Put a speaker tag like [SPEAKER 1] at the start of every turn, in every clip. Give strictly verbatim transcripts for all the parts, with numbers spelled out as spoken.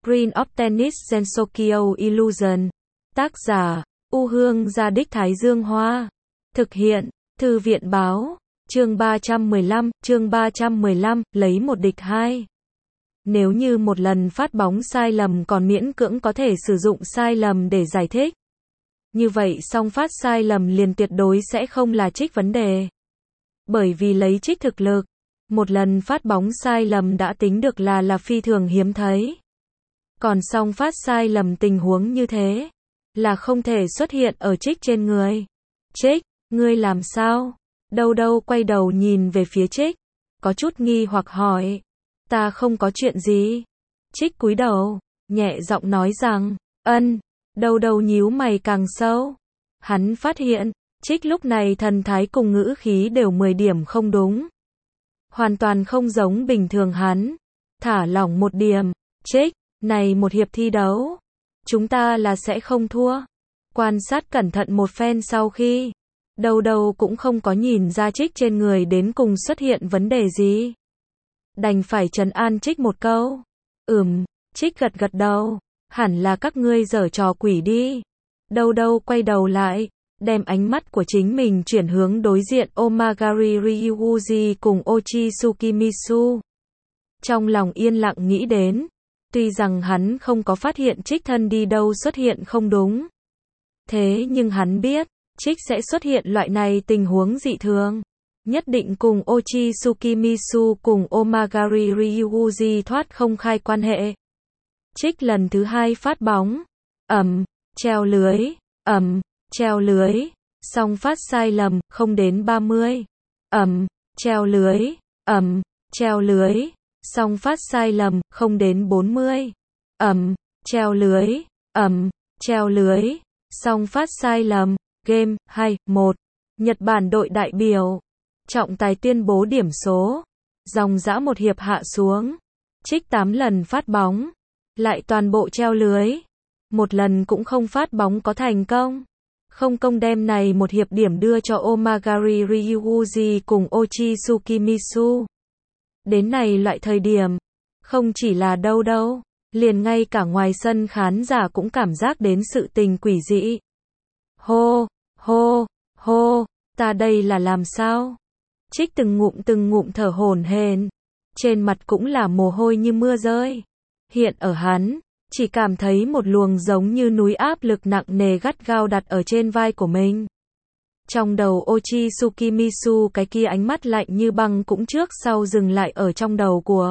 [SPEAKER 1] Green of Tennis Gensokyo Illusion. Tác giả, U Hương Gia Đích Thái Dương Hoa. Thực hiện, Thư viện Báo. Chương ba trăm mười lăm, chương ba trăm mười lăm, lấy một địch hai. Nếu như một lần phát bóng sai lầm còn miễn cưỡng có thể sử dụng sai lầm để giải thích. Như vậy song phát sai lầm liền tuyệt đối sẽ không là trích vấn đề. Bởi vì lấy trích thực lực, một lần phát bóng sai lầm đã tính được là là phi thường hiếm thấy. Còn song phát sai lầm tình huống như thế, là không thể xuất hiện ở trích trên người. Trích, ngươi làm sao? Đâu đâu quay đầu nhìn về phía trích, có chút nghi hoặc hỏi. Ta không có chuyện gì. Trích cúi đầu, nhẹ giọng nói rằng, ân. Đâu đâu nhíu mày càng sâu. Hắn phát hiện, trích lúc này thần thái cùng ngữ khí đều mười điểm không đúng. Hoàn toàn không giống bình thường hắn. Thả lỏng một điểm. Trích, này một hiệp thi đấu, chúng ta là sẽ không thua. Quan sát cẩn thận một phen sau khi, đâu đâu cũng không có nhìn ra trích trên người đến cùng xuất hiện vấn đề gì. Đành phải trấn an trích một câu. Ừm, trích gật gật đầu. Hẳn là các ngươi giở trò quỷ đi. Đâu đâu quay đầu lại, đem ánh mắt của chính mình chuyển hướng đối diện Omagari Ryuji cùng Ochi Tsukimisu. Trong lòng yên lặng nghĩ đến, tuy rằng hắn không có phát hiện trích thân đi đâu xuất hiện không đúng. Thế nhưng hắn biết, trích sẽ xuất hiện loại này tình huống dị thường. Nhất định cùng Ochi Tsukimisu cùng Omagari Ryuji thoát không khai quan hệ. Trích lần thứ hai phát bóng, ầm, treo lưới, ầm, treo lưới, song phát sai lầm, không đến ba mươi, ầm, treo lưới, ầm, treo lưới, song phát sai lầm, không đến bốn mươi, ầm, treo lưới, ầm, treo lưới, song phát sai lầm, game, hai, một, Nhật Bản đội đại biểu, trọng tài tuyên bố điểm số, dòng dã một hiệp hạ xuống, trích tám lần phát bóng. Lại toàn bộ treo lưới. Một lần cũng không phát bóng có thành công. Không công đem này một hiệp điểm đưa cho Omagari Ryuji cùng Ochi Tsukimisu. Đến này loại thời điểm, không chỉ là đâu đâu, liền ngay cả ngoài sân khán giả cũng cảm giác đến sự tình quỷ dị. Hô, hô, hô, ta đây là làm sao? Trích từng ngụm từng ngụm thở hổn hển, trên mặt cũng là mồ hôi như mưa rơi. Hiện ở hắn, chỉ cảm thấy một luồng giống như núi áp lực nặng nề gắt gao đặt ở trên vai của mình. Trong đầu Ochi Tsukimisu cái kia ánh mắt lạnh như băng cũng trước sau dừng lại ở trong đầu của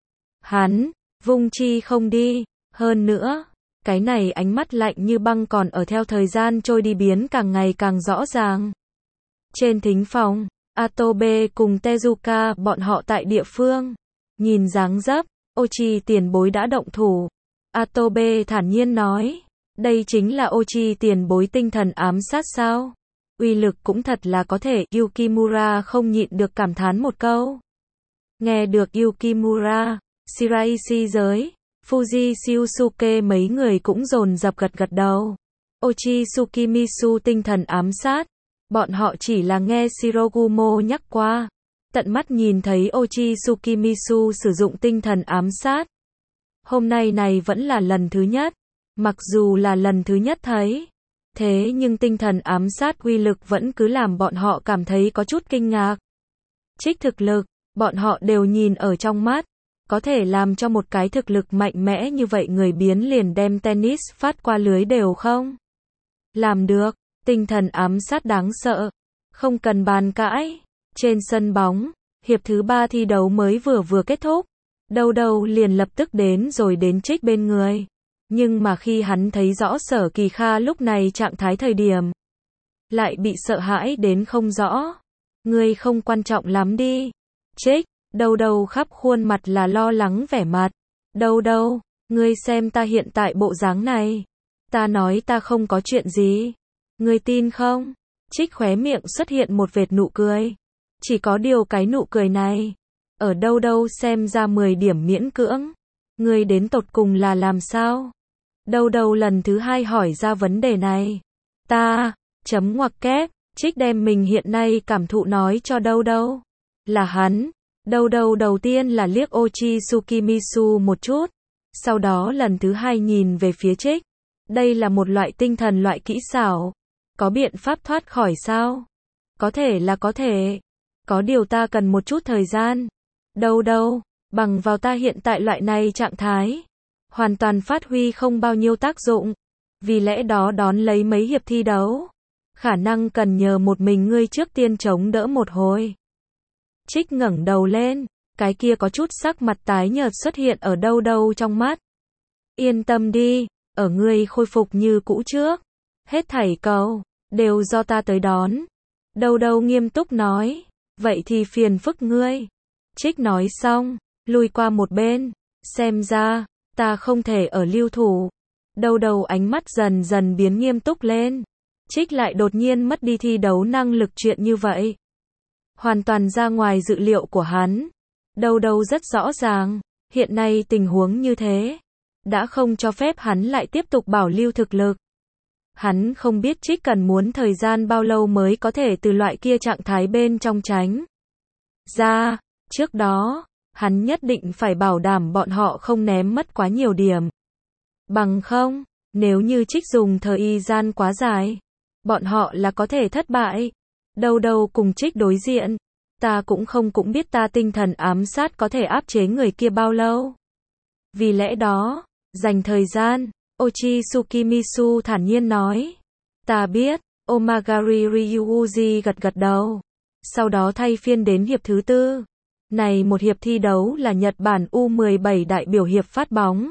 [SPEAKER 1] hắn, vung chi không đi. Hơn nữa, cái này ánh mắt lạnh như băng còn ở theo thời gian trôi đi biến càng ngày càng rõ ràng. Trên thính phòng, Atobe cùng Tezuka bọn họ tại địa phương, nhìn dáng dấp, Ochi tiền bối đã động thủ. Atobe thản nhiên nói, đây chính là Ochi tiền bối tinh thần ám sát sao? Uy lực cũng thật là có thể. Yukimura không nhịn được cảm thán một câu. Nghe được Yukimura, Shiraishi giới, Fuji Shiosuke mấy người cũng dồn dập gật gật đầu. Ochi Tsukimisu tinh thần ám sát, bọn họ chỉ là nghe Shirogumo nhắc qua. Tận mắt nhìn thấy Ochi Tsukimisu sử dụng tinh thần ám sát. Hôm nay này vẫn là lần thứ nhất. Mặc dù là lần thứ nhất thấy. Thế nhưng tinh thần ám sát uy lực vẫn cứ làm bọn họ cảm thấy có chút kinh ngạc. Trích thực lực, bọn họ đều nhìn ở trong mắt. Có thể làm cho một cái thực lực mạnh mẽ như vậy người biến liền đem tennis phát qua lưới đều không? Làm được, tinh thần ám sát đáng sợ. Không cần bàn cãi. Trên sân bóng, hiệp thứ ba thi đấu mới vừa vừa kết thúc, đâu đâu liền lập tức đến rồi đến trích bên người. Nhưng mà khi hắn thấy rõ Sở Kỳ Kha lúc này trạng thái thời điểm, lại bị sợ hãi đến không rõ. Ngươi không quan trọng lắm đi. Trích, đâu đâu khắp khuôn mặt là lo lắng vẻ mặt. Đâu đâu, ngươi xem ta hiện tại bộ dáng này. Ta nói ta không có chuyện gì. Ngươi tin không? Trích khóe miệng xuất hiện một vệt nụ cười. Chỉ có điều cái nụ cười này, ở đâu đâu xem ra mười điểm miễn cưỡng. Ngươi đến tột cùng là làm sao? Đâu đâu lần thứ hai hỏi ra vấn đề này. Ta, chấm ngoặc kép, trích đem mình hiện nay cảm thụ nói cho đâu đâu. Là hắn, đâu đâu đầu tiên là liếc Ochi Tsukimisu một chút. Sau đó lần thứ hai nhìn về phía Trích. Đây là một loại tinh thần loại kỹ xảo. Có biện pháp thoát khỏi sao? Có thể là có thể. Có điều ta cần một chút thời gian. Đâu đâu, bằng vào ta hiện tại loại này trạng thái. Hoàn toàn phát huy không bao nhiêu tác dụng. Vì lẽ đó đón lấy mấy hiệp thi đấu. Khả năng cần nhờ một mình ngươi trước tiên chống đỡ một hồi. Trích ngẩng đầu lên. Cái kia có chút sắc mặt tái nhợt xuất hiện ở đâu đâu trong mắt. Yên tâm đi, ở ngươi khôi phục như cũ trước. Hết thảy cầu, đều do ta tới đón. Đâu đâu nghiêm túc nói. Vậy thì phiền phức ngươi. Trích nói xong, lùi qua một bên. Xem ra, ta không thể ở lưu thủ. Đâu đâu ánh mắt dần dần biến nghiêm túc lên. Trích lại đột nhiên mất đi thi đấu năng lực chuyện như vậy. Hoàn toàn ra ngoài dự liệu của hắn. Đâu đâu rất rõ ràng, hiện nay tình huống như thế, đã không cho phép hắn lại tiếp tục bảo lưu thực lực. Hắn không biết Trích cần muốn thời gian bao lâu mới có thể từ loại kia trạng thái bên trong tránh ra, trước đó, hắn nhất định phải bảo đảm bọn họ không ném mất quá nhiều điểm. Bằng không, nếu như Trích dùng thời gian quá dài, bọn họ là có thể thất bại. Đâu đâu cùng Trích đối diện. Ta cũng không cũng biết ta tinh thần ám sát có thể áp chế người kia bao lâu. Vì lẽ đó, dành thời gian, Ochi Tsukimisu thản nhiên nói. Ta biết, Omagari Ryuuji gật gật đầu. Sau đó thay phiên đến hiệp thứ tư. Này một hiệp thi đấu là Nhật Bản U mười bảy đại biểu hiệp phát bóng.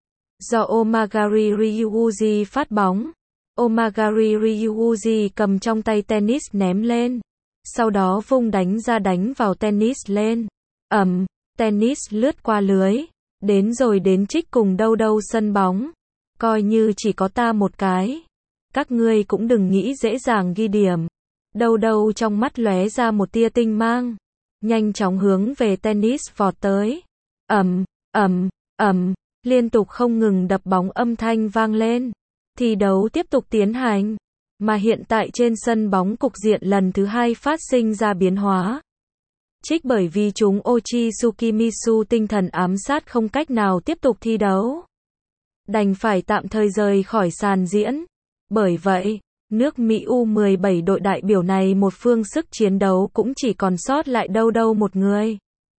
[SPEAKER 1] Do Omagari Ryuuji phát bóng. Omagari Ryuuji cầm trong tay tennis ném lên. Sau đó vung đánh ra đánh vào tennis lên. Ầm, tennis lướt qua lưới. Đến rồi đến Trích cùng đâu đâu sân bóng. Coi như chỉ có ta một cái. Các ngươi cũng đừng nghĩ dễ dàng ghi điểm. Đâu đâu trong mắt lóe ra một tia tinh mang. Nhanh chóng hướng về tennis vọt tới. Ầm, ầm, ầm, liên tục không ngừng đập bóng âm thanh vang lên. Thi đấu tiếp tục tiến hành. Mà hiện tại trên sân bóng cục diện lần thứ hai phát sinh ra biến hóa. Trích bởi vì chúng Ochi Tsukimisu tinh thần ám sát không cách nào tiếp tục thi đấu. Đành phải tạm thời rời khỏi sàn diễn. Bởi vậy, nước Mỹ U mười bảy đội đại biểu này một phương sức chiến đấu cũng chỉ còn sót lại đâu đâu một người.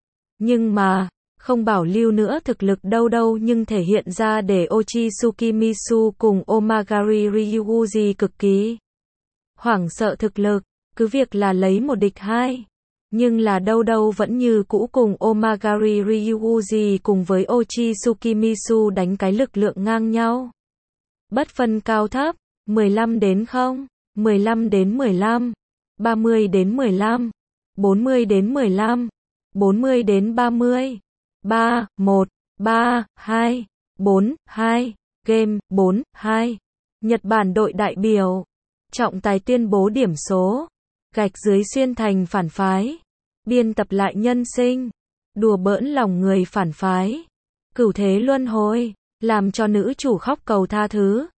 [SPEAKER 1] Nhưng mà, không bảo lưu nữa thực lực đâu đâu nhưng thể hiện ra để Ochi Tsukimisu cùng Omagari Ryuuji cực kỳ hoảng sợ thực lực, cứ việc là lấy một địch hai. Nhưng là đâu đâu vẫn như cũ cùng Omagari Ryuuji cùng với Ochi Tsukimisu đánh cái lực lượng ngang nhau. Bất phân cao thấp, mười lăm đến không, mười lăm đến mười lăm, ba mươi đến mười lăm, bốn mươi đến mười lăm, bốn mươi đến ba mươi. ba, một, ba, hai, bốn, hai, game, bốn, hai. Nhật Bản đội đại biểu. Trọng tài tuyên bố điểm số. Gạch dưới xuyên thành phản phái. Biên tập lại nhân sinh. Đùa bỡn lòng người phản phái. Cửu thế luân hồi. Làm cho nữ chủ khóc cầu tha thứ.